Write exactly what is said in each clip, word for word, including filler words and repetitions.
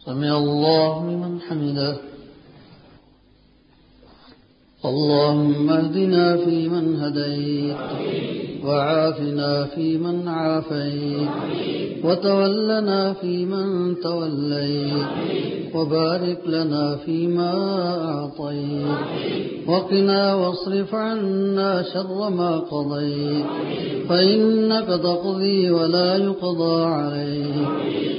سمع الله لمن حمده. اللهم اهدنا فيمن هديت وعافنا فيمن عافيت وتولنا فيمن توليت وبارك لنا فيما أعطيت وقنا واصرف عنا شر ما قضيت فإنك تقضي ولا يقضى عليك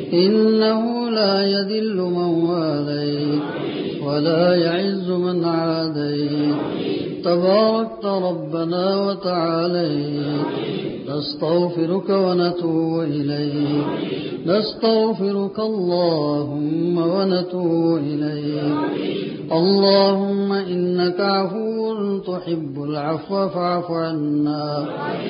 إنه لا يذل من واليت ولا يعز من عاديت تباركت ربنا وتعاليت نستغفرك ونتوب إليك نستغفرك اللهم ونتوب إليك. اللهم إنك عفو تحب العفو فاعف عنا.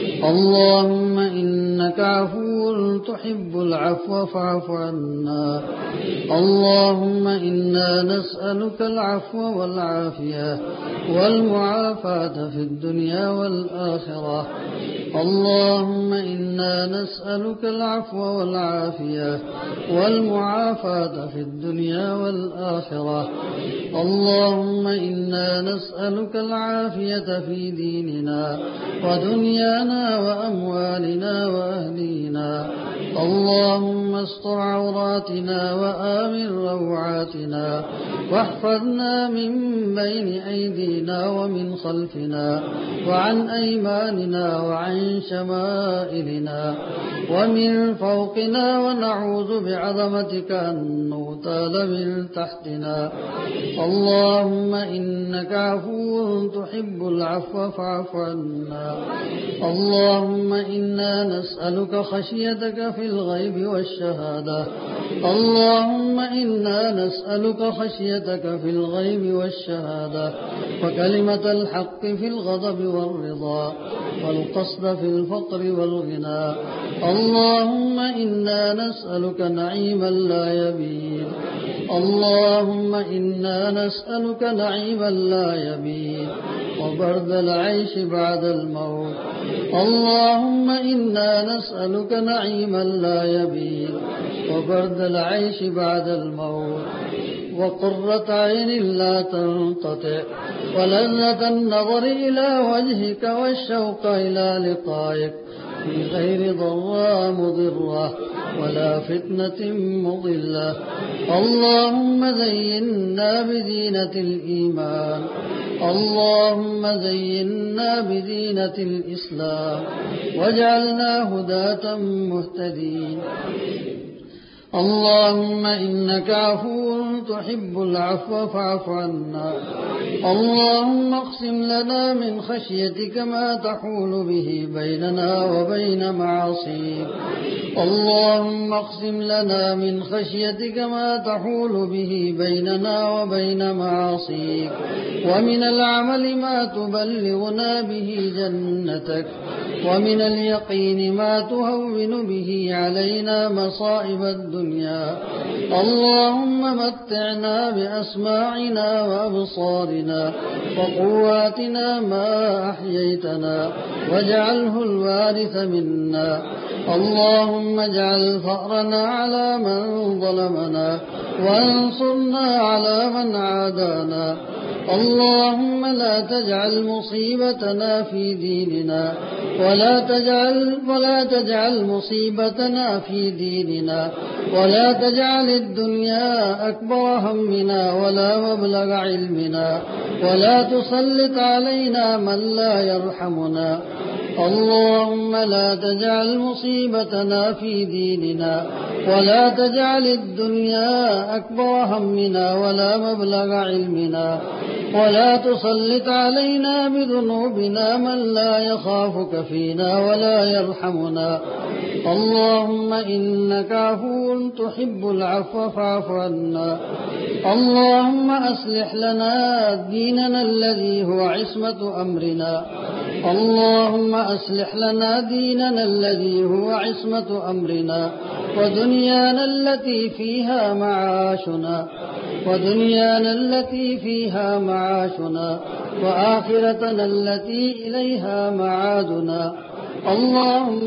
اللهم إنك عفو تحب العفو فاعف عنا. اللهم إنا نسألك العفو والعافية والمعافاة في الدنيا والآخرة. اللهم إنا نسألك العفو والعافية والمعافاة في الدنيا والآخرة. اللهم إنا نسألك العافية في ديننا ودنيانا وأموالنا وأهلينا. اللهم استر عوراتنا وآمن روعاتنا واحفظنا من بين أيدينا ومن خلفنا وعن أيماننا وعن شمائلنا ومن فوقنا ونعوذ بعظمتك أن نغتال من تحتنا. اللهم إنك عفو تحب العفو فاعف عنا. اللهم إنا نسألك خشيتك في الغيب والشهادة. اللهم إنا نسألك خشيتك في الغيب والشهادة وكلمة الحق في الغضب والرضا والقصد في الفقر والغنى. اللهم إنا نسألك نعيما لا يبيد. اللهم إنا نسألك نعيما لا يبيد وبرد العيش بعد الموت. اللهم إنا نسألك نعيما لا يبيد وبرد العيش بعد الموت وقرة عين لا تنقطع ولذة النظر إلى وجهك والشوق إلى لقائك في غير ضراء مضرة ولا فتنة مضلة. اللهم زينا بزينة الإيمان. اللهم زينا بزينة الإسلام واجعلنا هداة مهتدين. اللهم إنك عفو تحب العفو فاعف عنا. اللهم اقسم لنا من خشيتك ما تحول به بيننا وبين معاصيك. اللهم اقسم لنا من خشيتك ما تحول به بيننا وبين معاصيك ومن العمل ما تبلغنا به جنتك ومن اليقين ما تهون به علينا مصائب الدنيا. اللهم متعنا بأسماعنا وأبصارنا وقواتنا ما أحييتنا واجعله الوارث منا. اللهم اجعل فأرنا على من ظلمنا وانصرنا على من عادانا. اللهم لا تجعل مصيبتنا في ديننا ولا تجعل ولا تجعل مصيبتنا في ديننا ولا تجعل الدنيا أكبر همنا ولا مبلغ علمنا ولا تسلط علينا من لا يرحمنا. اللهم لا تجعل مصيبتنا في ديننا ولا تجعل الدنيا أكبر همنا ولا مبلغ علمنا ولا تسلط علينا بذنوبنا من لا يخافك فينا ولا يرحمنا. اللهم إنك عفو تحب العفو فاعف عنا. اللهم أصلح لنا ديننا الذي هو عصمة أمرنا. اللهم أصلح لنا ديننا الذي هو عصمة أمرنا ودنيانا التي فيها معاشنا ودنيانا التي فيها معاشنا وآخرتنا التي إليها معادنا. اللهم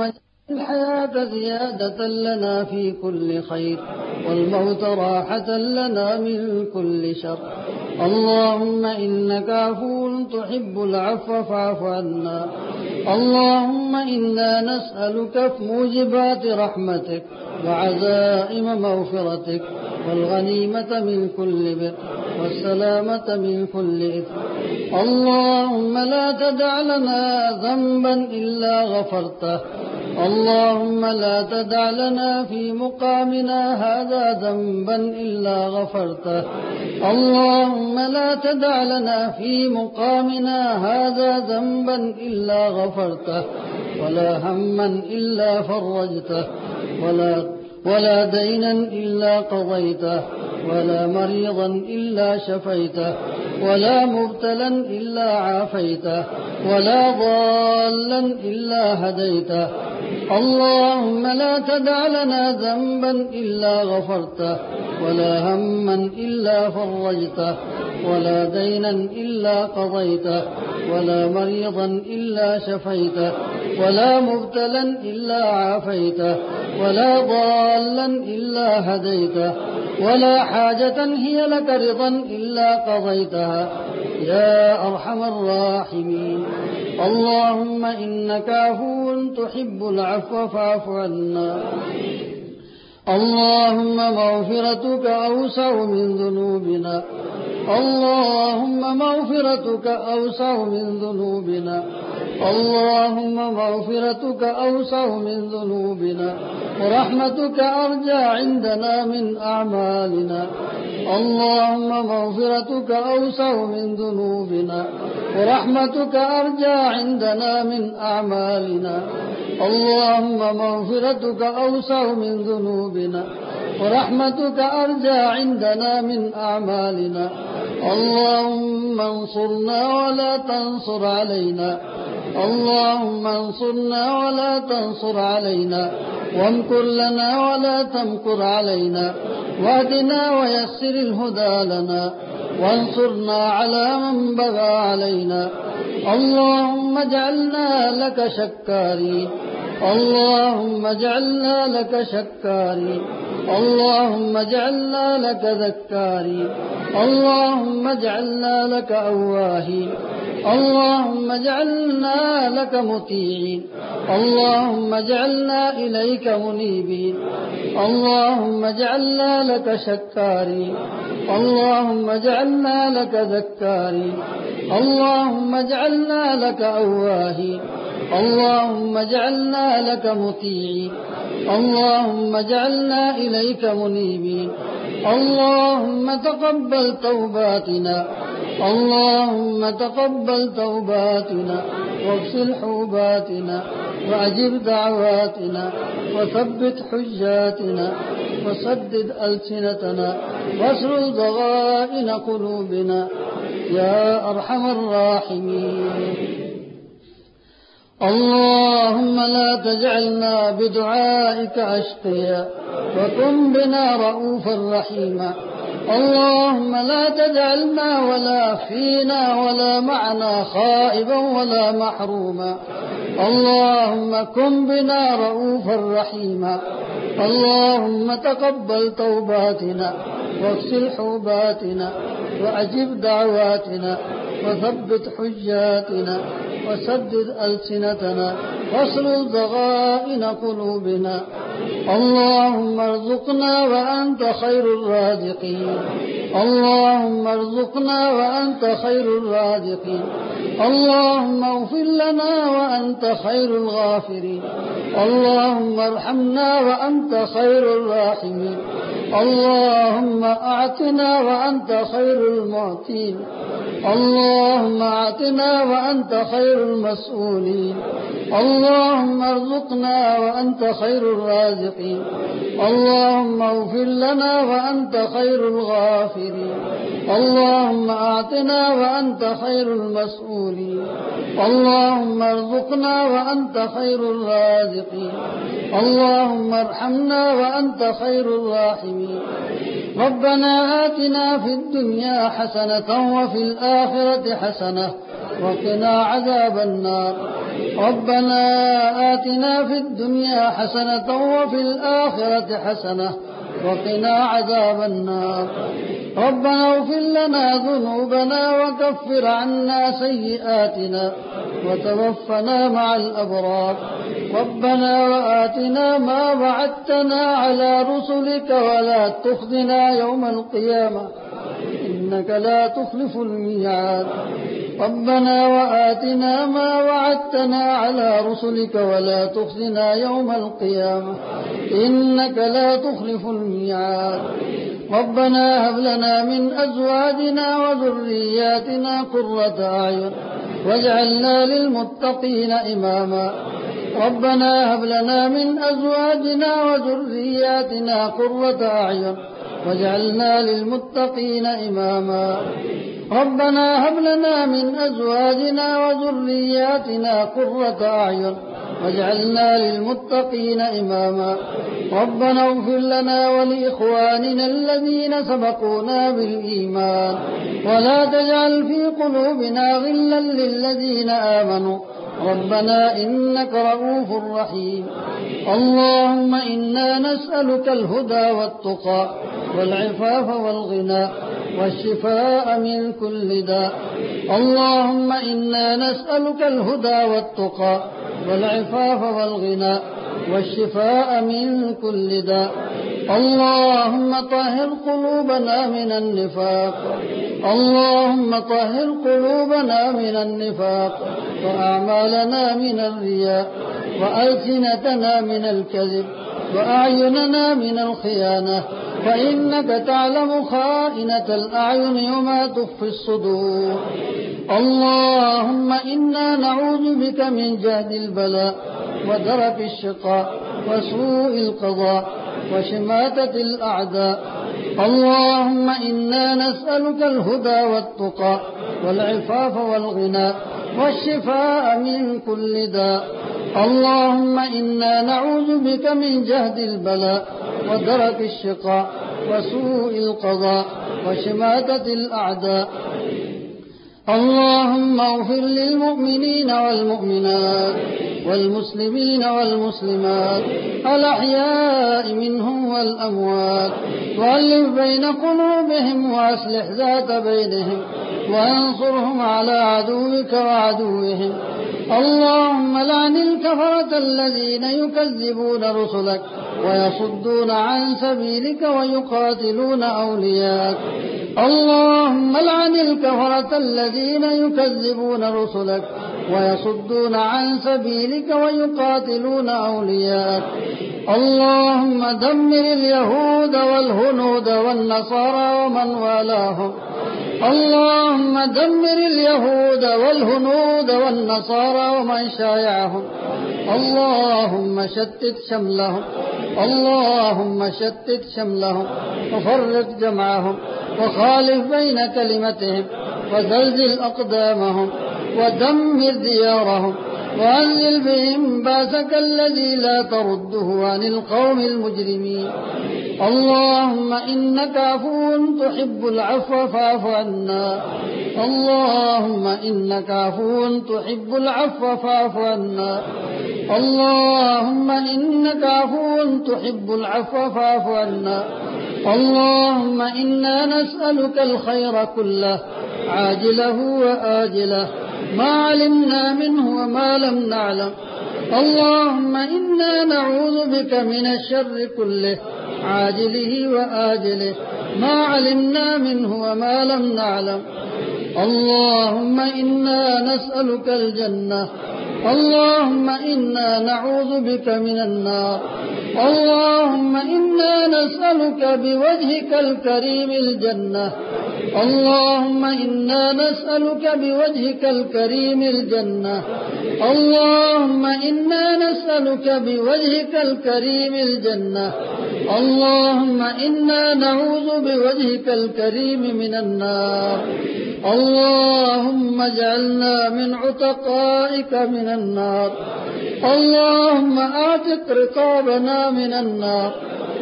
الحياة زيادة لنا في كل خير والموت راحة لنا من كل شر. اللهم إنك عفو تحب العفو فاعف عنا. اللهم إنا نسألك موجبات رحمتك وعزائم مغفرتك والغنيمة من كل بر والسلامة من كل إثم. اللهم لا تدع لنا ذنبا إلا غفرته. اللهم لا تدع لنا في مقامنا هذا ذنبا إلا غفرته. اللهم لا تدع لنا في مقامنا هذا ذنبا إلا غفرته ولا هما إلا فرجته ولا, ولا دينا إلا قضيته ولا مريضا إلا شفيته ولا مبتلا إلا عافيته ولا ضالا إلا هديته. اللهم لا تدع لنا ذنبا إلا غفرته ولا هما إلا فرجته ولا دينا إلا قضيته ولا مريضا إلا شفيته ولا مبتلا إلا عافيته ولا ضالا إلا هديته ولا حاجة هي لك رضا إلا قضيتها يا أرحم الراحمين. اللهم إنك عفو تحب العفو فاعف عنا. اللهم مغفرتك أوسع من ذنوبنا. اللهم مغفرتك أوسع من ذنوبنا. اللهم مغفرتك أوسع من ذنوبنا ورحمتك أرجى عندنا من أعمالنا. اللهم مغفرتك أوسع من ذنوبنا ورحمتك أرجى عندنا من أعمالنا. اللهم مغفرتك أوسع من ذنوبنا ورحمتك أرجى عندنا من أعمالنا. اللهم انصرنا ولا تنصر علينا. اللهم انصرنا ولا تنصر علينا وامكر لنا ولا تمكر علينا واهدنا ويسر الهدى لنا وانصرنا على من بغى علينا. اللهم اجعلنا لك شكارين. اللهم اجعلنا لك شكارين. اللهم اجعلنا لك ذكارين. اللهم اجعلنا لك أواهين. اللهم اجعلنا لك مطيعين. اللهم اجعلنا إليك منيبين. اللهم اجعلنا لك شكارين. اللهم اجعلنا لك ذكارين. اللهم اجعلنا لك أواهين. اللهم اجعلنا لك مطيعين. اللهم اجعلنا إليك منيبين. اللهم تقبل توباتنا. اللهم تقبل توباتنا واغسل حوباتنا وأجب دعواتنا وثبت حجاتنا وسدد ألسنتنا واسلل ضغائن قلوبنا يا أرحم الراحمين. اللهم لا تجعلنا بدعائك أشقيا وكن بنا رؤوفا رحيما. اللهم لا تجعلنا ولا فينا ولا معنا خائبا ولا محروما. اللهم كن بنا رؤوفا رحيما. اللهم تقبل توباتنا واغسل حوباتنا وأجب دعواتنا وثبت حجاتنا وسدد ألسنتنا واسلل ضغائن قلوبنا. اللهم ارزقنا وأنت خير الرازقين. اللهم ارزقنا وأنت خير الرازقين. اللهم اغفر لنا وأنت خير الغافرين. اللهم ارحمنا وأنت خير الراحمين. اللهم أعطنا وأنت خير المعطين. اللهم أعطنا وأنت خير المسؤولين. اللهم ارزقنا وأنت خير الرازقين. اللهم اغفر لنا وأنت خير الغافرين. اللهم أعطنا وأنت خير المسؤولين. اللهم ارزقنا وأنت خير الرازقين. اللهم ارحمنا وأنت خير الراحمين. ربنا آتنا في الدنيا حسنة وفي الآخرة حسنة وقنا عذاب النار. ربنا آتنا في الدنيا حسنة وفي الآخرة حسنة وقنا عذاب النار. ربنا اغفر لنا ذنوبنا وكفر عنا سيئاتنا وتوفنا مع الأبرار. ربنا وآتنا ما وعدتنا على رسلك ولا تخزنا يوم القيامة إنك لا تخلف الميعاد. ربنا وآتنا ما وعدتنا على رسلك ولا تخزنا يوم القيامة إنك لا تخلف الميعاد. ربنا هب لنا من أزواجنا وذرياتنا قرة أعين واجعلنا للمتقين إماما. ربنا هب لنا من أزواجنا وذرياتنا قرة أعين واجعلنا للمتقين إماما. ربنا هب لنا من أزواجنا وذرياتنا قرة أعين واجعلنا للمتقين إماما. ربنا اغفر لنا ولإخواننا الذين سبقونا بالإيمان ولا تجعل في قلوبنا غلا للذين آمنوا ربنا إنك رؤوف رحيم. اللهم إنا نسألك الهدى والتقى والعفاف والغنى والشفاء من كل داء. اللهم إنا نسألك الهدى والتقى والعفاف والغنى والشفاء من كل داء. اللهم طهر قلوبنا من النفاق. اللهم طهر قلوبنا من النفاق وأعمالنا من الرياء وألسنتنا من الكذب وأعيننا من الخيانة فإنك تعلم خائنة الأعين وما تخفي الصدور. اللهم إنا نعوذ بك من جهد البلاء ودرك الشقاء وسوء القضاء وشماتة الأعداء. اللهم إنا نسألك الهدى والتقى والعفاف والغنى والشفاء من كل داء. اللهم إنا نعوذ بك من جهد البلاء ودرك الشقاء وسوء القضاء وشماتة الأعداء. اللهم اغفر للمؤمنين والمؤمنات والمسلمين والمسلمات الأحياء منهم والأموات وألف بين قلوبهم وأصلح ذات بينهم وانصرهم على عدوك وعدوهم. اللهم لعن الكفرة الذين يكذبون رسلك ويصدون عن سبيلك ويقاتلون أولياءك. اللهم لعن الكفرة الذين يكذبون رسلك ويصدون عن سبيلك ويقاتلون أولياءك. اللهم دمر اليهود والهنود والنصارى ومن والاهم. اللهم دمر اليهود والهنود والنصارى ومن شايعهم. اللهم شتت شملهم. اللهم شتت شملهم وفرق جمعهم وخالف بين كلمتهم وزلزل أقدامهم ودمر ديارهم وأنزل بهم باسك الذي لا ترده عن القوم المجرمين. اللهم إنك عفو تحب العفو فاعف عنا. اللهم إنك عفو تحب العفو فاعف عنا. اللهم إنك عفو تحب العفو فاعف عنا. اللهم إنا نسألك الخير كله عاجله وآجله ما علمنا منه وما لم نعلم. اللهم إنا نعوذ بك من الشر كله عاجله وآجله ما علمنا منه وما لم نعلم. اللهم إنا نسألك الجنة. اللهم إنا نعوذ بك من النار. اللهم إنا نسألك بوجهك الكريم الجنة. اللهم إنا نسألك بوجهك الكريم الجنة. اللهم إنا نسألك بوجهك الكريم الجنة. اللهم إنا نعوذ بوجهك الكريم من النار. اللهم اجعلنا من عتقائك من النار. اللهم اعتق رقابنا من النار.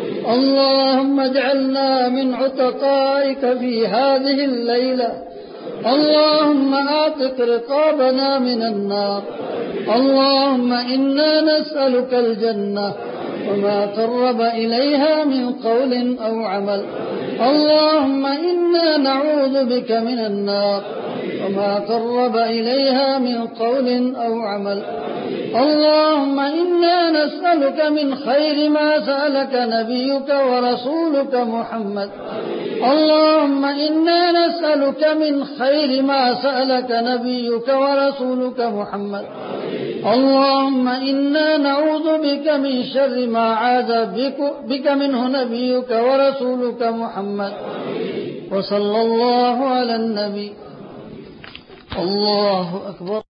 اللهم اجعلنا من عتقائك في هذه الليلة. اللهم اعتق رقابنا من النار. اللهم إنا نسألك الجنة وما قرب إليها من قول أو عمل. اللهم إنا نعوذ بك من النار وما قرب إليها من قول أو عمل. اللهم إنا نسألك من خير ما سألك نبيك ورسولك محمد. اللهم إنا نسألك من خير ما سألك نبيك ورسولك محمد. اللهم إنا نعوذ بك من شر ما عاذ بك, بك منه نبيك ورسولك محمد. وصلى الله على النبي. الله أكبر.